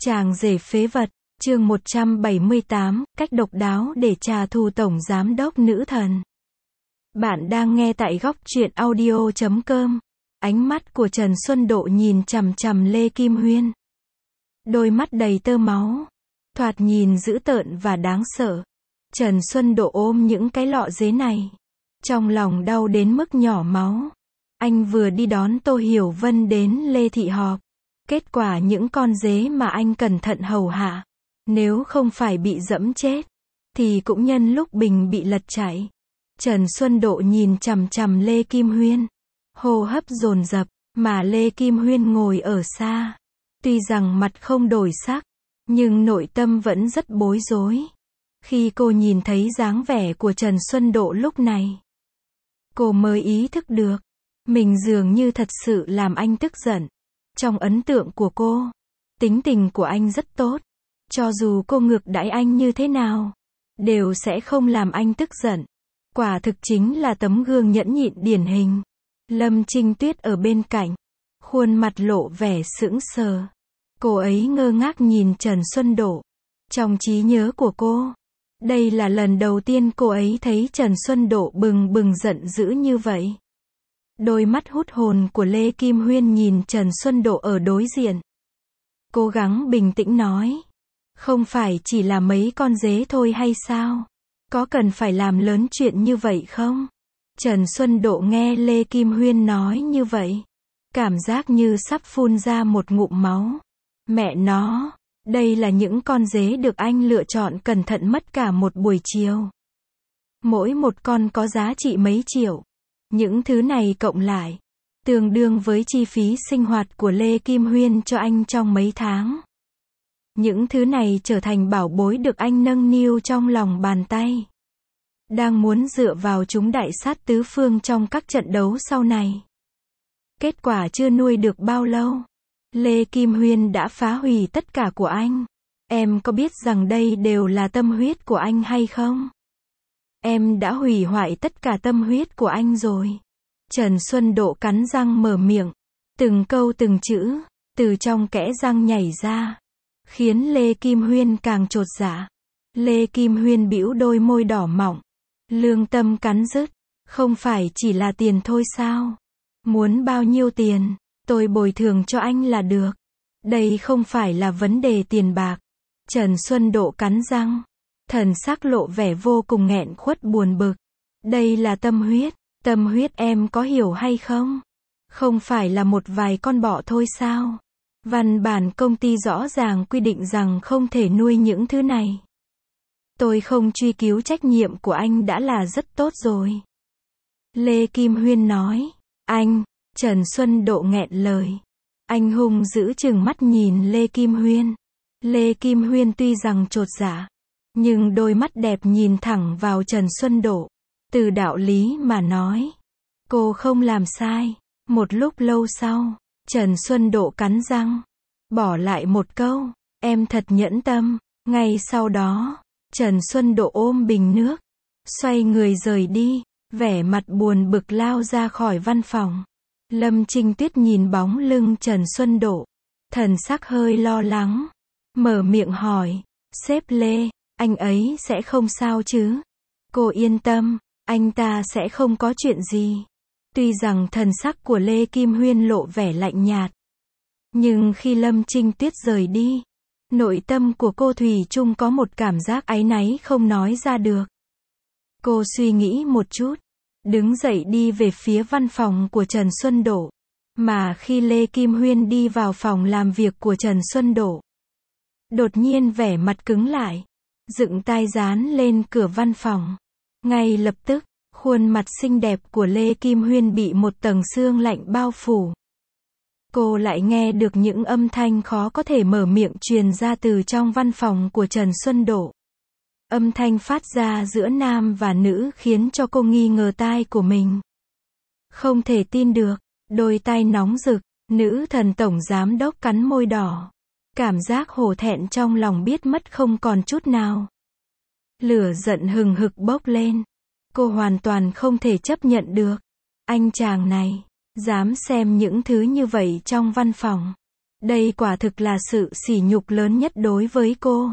Chàng rể phế vật, chương 178, cách độc đáo để trả thù tổng giám đốc nữ thần. Bạn đang nghe tại góc truyện audio.com. Ánh mắt của Trần Xuân Độ nhìn chằm chằm Lê Kim Huyên. Đôi mắt đầy tơ máu, thoạt nhìn dữ tợn và đáng sợ. Trần Xuân Độ ôm những cái lọ dế này, trong lòng đau đến mức nhỏ máu. Anh vừa đi đón Tô Hiểu Vân đến Lê Thị họp. Kết quả những con dế mà anh cẩn thận hầu hạ, nếu không phải bị dẫm chết, thì cũng nhân lúc bình bị lật chạy. Trần Xuân Độ nhìn chằm chằm Lê Kim Huyên, hô hấp dồn dập, mà Lê Kim Huyên ngồi ở xa. Tuy rằng mặt không đổi sắc, nhưng nội tâm vẫn rất bối rối. Khi cô nhìn thấy dáng vẻ của Trần Xuân Độ lúc này, cô mới ý thức được, mình dường như thật sự làm anh tức giận. Trong ấn tượng của cô, tính tình của anh rất tốt. Cho dù cô ngược đãi anh như thế nào, đều sẽ không làm anh tức giận. Quả thực chính là tấm gương nhẫn nhịn điển hình. Lâm Trinh Tuyết ở bên cạnh, khuôn mặt lộ vẻ sững sờ. Cô ấy ngơ ngác nhìn Trần Xuân Độ. Trong trí nhớ của cô, đây là lần đầu tiên cô ấy thấy Trần Xuân Độ bừng bừng giận dữ như vậy. Đôi mắt hút hồn của Lê Kim Huyên nhìn Trần Xuân Độ ở đối diện. Cố gắng bình tĩnh nói. Không phải chỉ là mấy con dế thôi hay sao? Có cần phải làm lớn chuyện như vậy không? Trần Xuân Độ nghe Lê Kim Huyên nói như vậy, cảm giác như sắp phun ra một ngụm máu. Mẹ nó, đây là những con dế được anh lựa chọn cẩn thận mất cả một buổi chiều. Mỗi một con có giá trị mấy triệu. Những thứ này cộng lại, tương đương với chi phí sinh hoạt của Lê Kim Huyên cho anh trong mấy tháng. Những thứ này trở thành bảo bối được anh nâng niu trong lòng bàn tay. Đang muốn dựa vào chúng đại sát tứ phương trong các trận đấu sau này. Kết quả chưa nuôi được bao lâu, Lê Kim Huyên đã phá hủy tất cả của anh. Em có biết rằng đây đều là tâm huyết của anh hay không? Em đã hủy hoại tất cả tâm huyết của anh rồi. Trần Xuân Độ cắn răng mở miệng. Từng câu từng chữ, từ trong kẽ răng nhảy ra. Khiến Lê Kim Huyên càng chột dạ. Lê Kim Huyên bĩu đôi môi đỏ mọng. Lương tâm cắn rứt. Không phải chỉ là tiền thôi sao? Muốn bao nhiêu tiền, tôi bồi thường cho anh là được. Đây không phải là vấn đề tiền bạc. Trần Xuân Độ cắn răng. Thần sắc lộ vẻ vô cùng nghẹn khuất buồn bực. Đây là tâm huyết em có hiểu hay không? Không phải là một vài con bọ thôi sao? Văn bản công ty rõ ràng quy định rằng không thể nuôi những thứ này. Tôi không truy cứu trách nhiệm của anh đã là rất tốt rồi. Lê Kim Huyên nói. Anh, Trần Xuân Độ nghẹn lời. Anh hung dữ trừng mắt nhìn Lê Kim Huyên. Lê Kim Huyên tuy rằng chột dạ, nhưng đôi mắt đẹp nhìn thẳng vào Trần Xuân Độ. Từ đạo lý mà nói, cô không làm sai. Một lúc lâu sau, Trần Xuân Độ cắn răng, bỏ lại một câu, em thật nhẫn tâm. Ngay sau đó, Trần Xuân Độ ôm bình nước, xoay người rời đi, vẻ mặt buồn bực lao ra khỏi văn phòng. Lâm Trinh Tuyết nhìn bóng lưng Trần Xuân Độ, thần sắc hơi lo lắng, mở miệng hỏi, sếp Lê, anh ấy sẽ không sao chứ? Cô yên tâm, anh ta sẽ không có chuyện gì. Tuy rằng thần sắc của Lê Kim Huyên lộ vẻ lạnh nhạt, nhưng khi Lâm Trinh Tuyết rời đi, nội tâm của cô thủy chung có một cảm giác áy náy không nói ra được. Cô suy nghĩ một chút, đứng dậy đi về phía văn phòng của Trần Xuân Độ. Mà khi Lê Kim Huyên đi vào phòng làm việc của Trần Xuân Độ, đột nhiên vẻ mặt cứng lại, dựng tai dán lên cửa văn phòng. Ngay lập tức, khuôn mặt xinh đẹp của Lê Kim Huyên bị một tầng sương lạnh bao phủ. Cô lại nghe được những âm thanh khó có thể mở miệng truyền ra từ trong văn phòng của Trần Xuân Độ. Âm thanh phát ra giữa nam và nữ khiến cho cô nghi ngờ tai của mình. Không thể tin được, đôi tai nóng rực, nữ thần tổng giám đốc cắn môi đỏ. Cảm giác hổ thẹn trong lòng biết mất không còn chút nào. Lửa giận hừng hực bốc lên. Cô hoàn toàn không thể chấp nhận được. Anh chàng này, dám xem những thứ như vậy trong văn phòng. Đây quả thực là sự sỉ nhục lớn nhất đối với cô.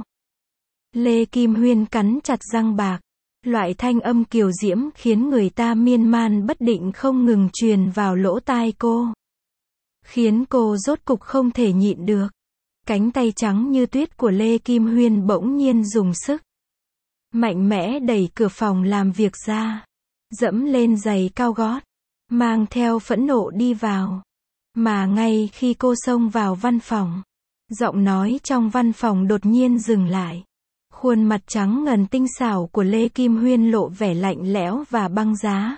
Lê Kim Huyên cắn chặt răng bạc. Loại thanh âm kiều diễm khiến người ta miên man bất định không ngừng truyền vào lỗ tai cô. Khiến cô rốt cục không thể nhịn được. Cánh tay trắng như tuyết của Lê Kim Huyên bỗng nhiên dùng sức. Mạnh mẽ đẩy cửa phòng làm việc ra. Dẫm lên giày cao gót. Mang theo phẫn nộ đi vào. Mà ngay khi cô xông vào văn phòng, giọng nói trong văn phòng đột nhiên dừng lại. Khuôn mặt trắng ngần tinh xảo của Lê Kim Huyên lộ vẻ lạnh lẽo và băng giá.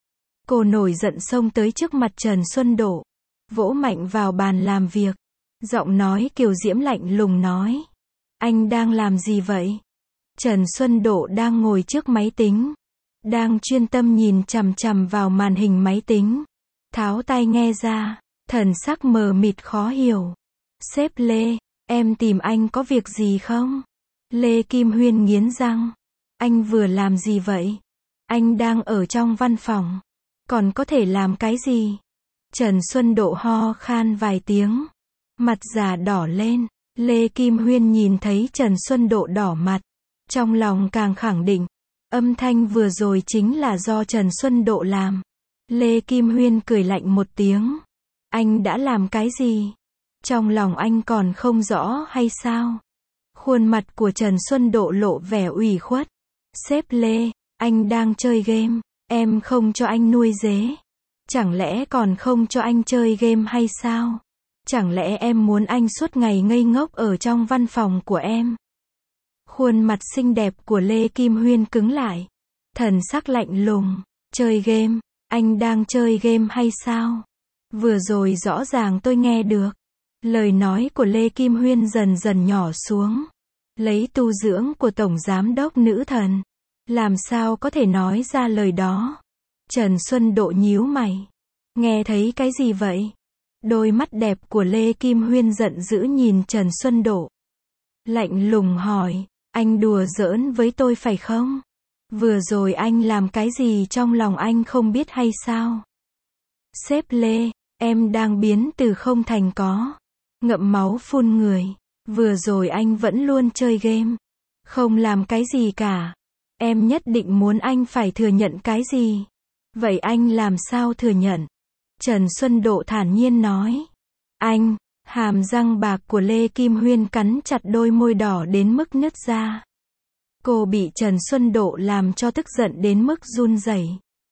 Cô nổi giận xông tới trước mặt Trần Xuân Độ, vỗ mạnh vào bàn làm việc. Giọng nói kiều diễm lạnh lùng nói. Anh đang làm gì vậy? Trần Xuân Độ đang ngồi trước máy tính. Đang chuyên tâm nhìn chằm chằm vào màn hình máy tính. Tháo tai nghe ra, thần sắc mờ mịt khó hiểu. Sếp Lê, em tìm anh có việc gì không? Lê Kim Huyên nghiến răng. Anh vừa làm gì vậy? Anh đang ở trong văn phòng. Còn có thể làm cái gì? Trần Xuân Độ ho khan vài tiếng. Mặt già đỏ lên. Lê Kim Huyên nhìn thấy Trần Xuân Độ đỏ mặt. Trong lòng càng khẳng định. Âm thanh vừa rồi chính là do Trần Xuân Độ làm. Lê Kim Huyên cười lạnh một tiếng. Anh đã làm cái gì? Trong lòng anh còn không rõ hay sao? Khuôn mặt của Trần Xuân Độ lộ vẻ ủy khuất. Sếp Lê, anh đang chơi game. Em không cho anh nuôi dế. Chẳng lẽ còn không cho anh chơi game hay sao? Chẳng lẽ em muốn anh suốt ngày ngây ngốc ở trong văn phòng của em? Khuôn mặt xinh đẹp của Lê Kim Huyên cứng lại. Thần sắc lạnh lùng. Chơi game? Anh đang chơi game hay sao? Vừa rồi rõ ràng tôi nghe được. Lời nói của Lê Kim Huyên dần dần nhỏ xuống. Lấy tu dưỡng của Tổng Giám đốc nữ thần. Làm sao có thể nói ra lời đó? Trần Xuân Độ nhíu mày. Nghe thấy cái gì vậy? Đôi mắt đẹp của Lê Kim Huyên giận dữ nhìn Trần Xuân Độ. Lạnh lùng hỏi, anh đùa giỡn với tôi phải không? Vừa rồi anh làm cái gì trong lòng anh không biết hay sao? Sếp Lê, em đang biến từ không thành có. Ngậm máu phun người. Vừa rồi anh vẫn luôn chơi game. Không làm cái gì cả. Em nhất định muốn anh phải thừa nhận cái gì? Vậy anh làm sao thừa nhận? Trần Xuân Độ thản nhiên nói. Anh, hàm răng bạc của Lê Kim Huyên cắn chặt đôi môi đỏ đến mức nứt ra. Cô bị Trần Xuân Độ làm cho tức giận đến mức run rẩy.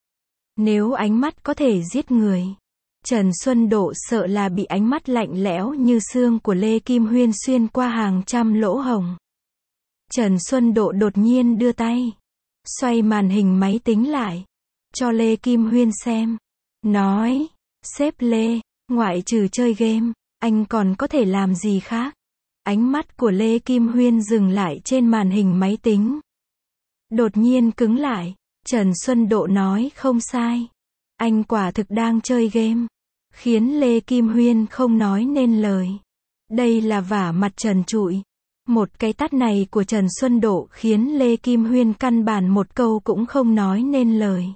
Nếu ánh mắt có thể giết người, Trần Xuân Độ sợ là bị ánh mắt lạnh lẽo như xương của Lê Kim Huyên xuyên qua hàng trăm lỗ hổng. Trần Xuân Độ đột nhiên đưa tay, xoay màn hình máy tính lại, cho Lê Kim Huyên xem. Nói, sếp Lê, ngoại trừ chơi game, anh còn có thể làm gì khác? Ánh mắt của Lê Kim Huyên dừng lại trên màn hình máy tính. Đột nhiên cứng lại, Trần Xuân Độ nói không sai. Anh quả thực đang chơi game. Khiến Lê Kim Huyên không nói nên lời. Đây là vả mặt trần trụi. Một cái tát này của Trần Xuân Độ khiến Lê Kim Huyên căn bản một câu cũng không nói nên lời.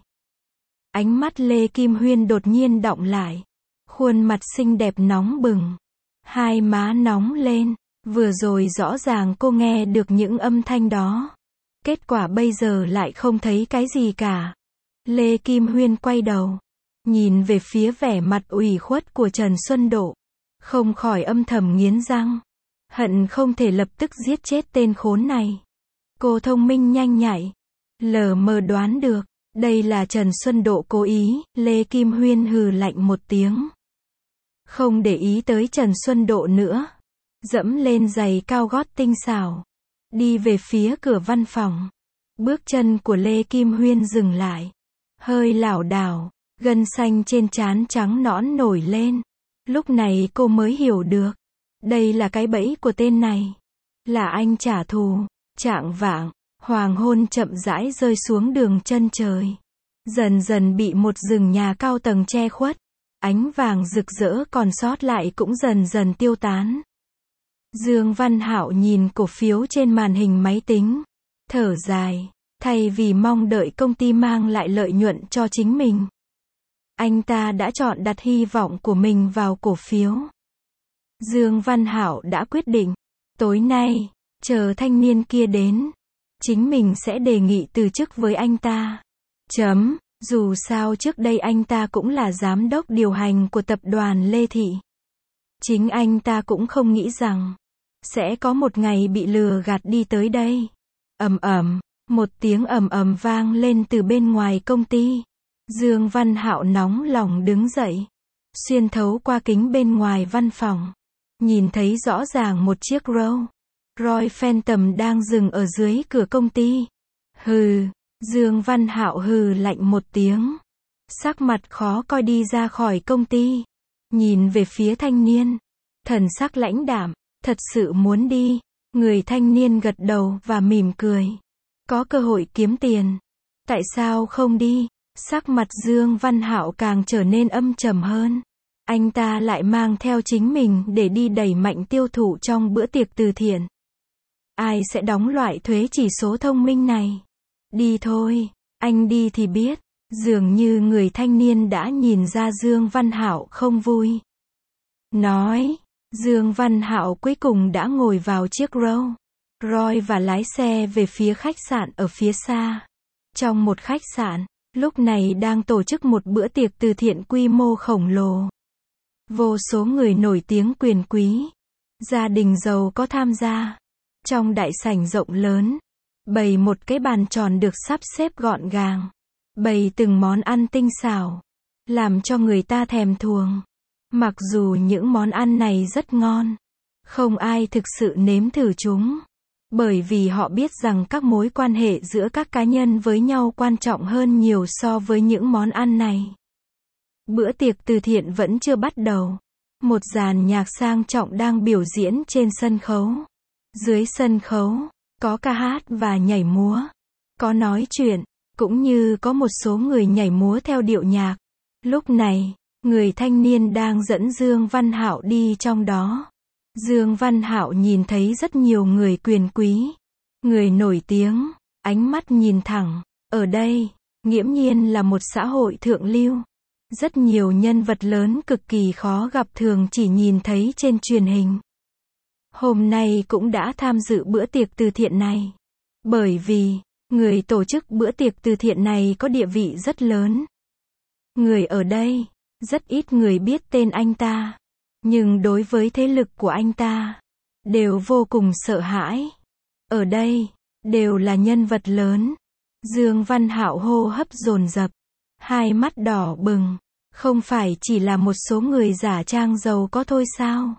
Ánh mắt Lê Kim Huyên đột nhiên đọng lại. Khuôn mặt xinh đẹp nóng bừng. Hai má nóng lên. Vừa rồi rõ ràng cô nghe được những âm thanh đó. Kết quả bây giờ lại không thấy cái gì cả. Lê Kim Huyên quay đầu. Nhìn về phía vẻ mặt ủy khuất của Trần Xuân Độ. Không khỏi âm thầm nghiến răng. Hận không thể lập tức giết chết tên khốn này. Cô thông minh nhanh nhạy. Lờ mờ đoán được. Đây là Trần Xuân Độ cố ý. Lê Kim Huyên hừ lạnh một tiếng. Không để ý tới Trần Xuân Độ nữa. Dẫm lên giày cao gót tinh xảo. Đi về phía cửa văn phòng. Bước chân của Lê Kim Huyên dừng lại. Hơi lảo đảo. Gân xanh trên trán trắng nõn nổi lên. Lúc này cô mới hiểu được. Đây là cái bẫy của tên này. Là anh trả thù. Chạng vạng, hoàng hôn chậm rãi rơi xuống đường chân trời. Dần dần bị một rừng nhà cao tầng che khuất. Ánh vàng rực rỡ còn sót lại cũng dần dần tiêu tán. Dương Văn Hạo nhìn cổ phiếu trên màn hình máy tính. Thở dài. Thay vì mong đợi công ty mang lại lợi nhuận cho chính mình, anh ta đã chọn đặt hy vọng của mình vào cổ phiếu. Dương Văn Hạo đã quyết định, tối nay, chờ thanh niên kia đến, chính mình sẽ đề nghị từ chức với anh ta. Dù sao trước đây anh ta cũng là giám đốc điều hành của tập đoàn Lê Thị. Chính anh ta cũng không nghĩ rằng sẽ có một ngày bị lừa gạt đi tới đây. Một tiếng ầm ầm vang lên từ bên ngoài công ty. Dương Văn Hạo nóng lòng đứng dậy, xuyên thấu qua kính bên ngoài văn phòng, nhìn thấy rõ ràng một chiếc Rolls Royce Phantom đang dừng ở dưới cửa công ty. Hừ, Dương Văn Hạo hừ lạnh một tiếng, sắc mặt khó coi đi ra khỏi công ty, nhìn về phía thanh niên, thần sắc lãnh đạm, thật sự muốn đi. Người thanh niên gật đầu và mỉm cười. Có cơ hội kiếm tiền, tại sao không đi? Sắc mặt Dương Văn Hạo càng trở nên âm trầm hơn. Anh ta lại mang theo chính mình để đi đẩy mạnh tiêu thụ trong bữa tiệc từ thiện. Ai sẽ đóng loại thuế chỉ số thông minh này? Đi thôi, anh đi thì biết. Dường như người thanh niên đã nhìn ra Dương Văn Hạo không vui. Nói, Dương Văn Hạo cuối cùng đã ngồi vào chiếc Rolls Royce và lái xe về phía khách sạn ở phía xa. Trong một khách sạn, lúc này đang tổ chức một bữa tiệc từ thiện quy mô khổng lồ. Vô số người nổi tiếng quyền quý, gia đình giàu có tham gia. Trong đại sảnh rộng lớn, bày một cái bàn tròn được sắp xếp gọn gàng, bày từng món ăn tinh xảo, làm cho người ta thèm thuồng. Mặc dù những món ăn này rất ngon, không ai thực sự nếm thử chúng, bởi vì họ biết rằng các mối quan hệ giữa các cá nhân với nhau quan trọng hơn nhiều so với những món ăn này. Bữa tiệc từ thiện vẫn chưa bắt đầu. Một dàn nhạc sang trọng đang biểu diễn trên sân khấu. Dưới sân khấu, có ca hát và nhảy múa, có nói chuyện, cũng như có một số người nhảy múa theo điệu nhạc. Lúc này, người thanh niên đang dẫn Dương Văn Hạo đi trong đó. Dương Văn Hạo nhìn thấy rất nhiều người quyền quý, người nổi tiếng, ánh mắt nhìn thẳng. Ở đây, nghiễm nhiên là một xã hội thượng lưu. Rất nhiều nhân vật lớn cực kỳ khó gặp thường chỉ nhìn thấy trên truyền hình. Hôm nay cũng đã tham dự bữa tiệc từ thiện này. Bởi vì, người tổ chức bữa tiệc từ thiện này có địa vị rất lớn. Người ở đây, rất ít người biết tên anh ta. Nhưng đối với thế lực của anh ta, đều vô cùng sợ hãi. Ở đây, đều là nhân vật lớn. Dương Văn Hạo hô hấp dồn dập, hai mắt đỏ bừng. Không phải chỉ là một số người giả trang giàu có thôi sao?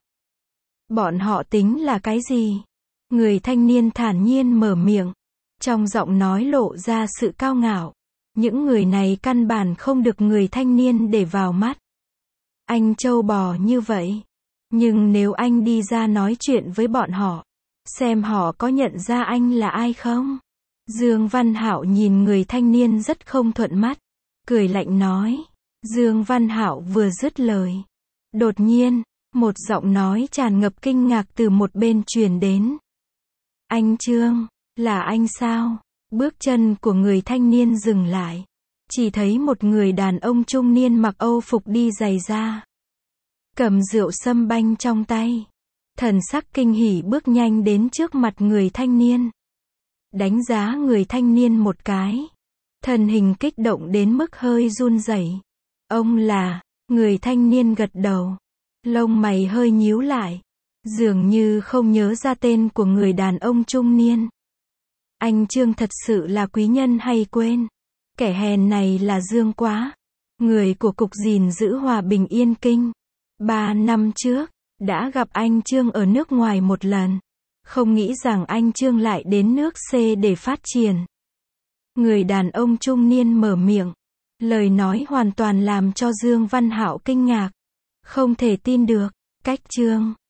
Bọn họ tính là cái gì? Người thanh niên thản nhiên mở miệng, trong giọng nói lộ ra sự cao ngạo. Những người này căn bản không được người thanh niên để vào mắt. Anh trâu bò như vậy. Nhưng nếu anh đi ra nói chuyện với bọn họ, xem họ có nhận ra anh là ai không? Dương Văn Hạo nhìn người thanh niên rất không thuận mắt, cười lạnh nói. Dương Văn Hạo vừa dứt lời, đột nhiên, một giọng nói tràn ngập kinh ngạc từ một bên truyền đến. Anh Trương, là anh sao? Bước chân của người thanh niên dừng lại. Chỉ thấy một người đàn ông trung niên mặc Âu phục đi giày da, cầm rượu sâm banh trong tay. Thần sắc kinh hỉ bước nhanh đến trước mặt người thanh niên. Đánh giá người thanh niên một cái. Thân hình kích động đến mức hơi run rẩy. Ông là, người thanh niên gật đầu. Lông mày hơi nhíu lại. Dường như không nhớ ra tên của người đàn ông trung niên. Anh Trương thật sự là quý nhân hay quên? Kẻ hèn này là Dương Quá, người của Cục gìn giữ hòa bình Yên Kinh. 3 năm trước, đã gặp anh Trương ở nước ngoài một lần. Không nghĩ rằng anh Trương lại đến nước C để phát triển. Người đàn ông trung niên mở miệng. Lời nói hoàn toàn làm cho Dương Văn Hạo kinh ngạc. Không thể tin được, cách Trương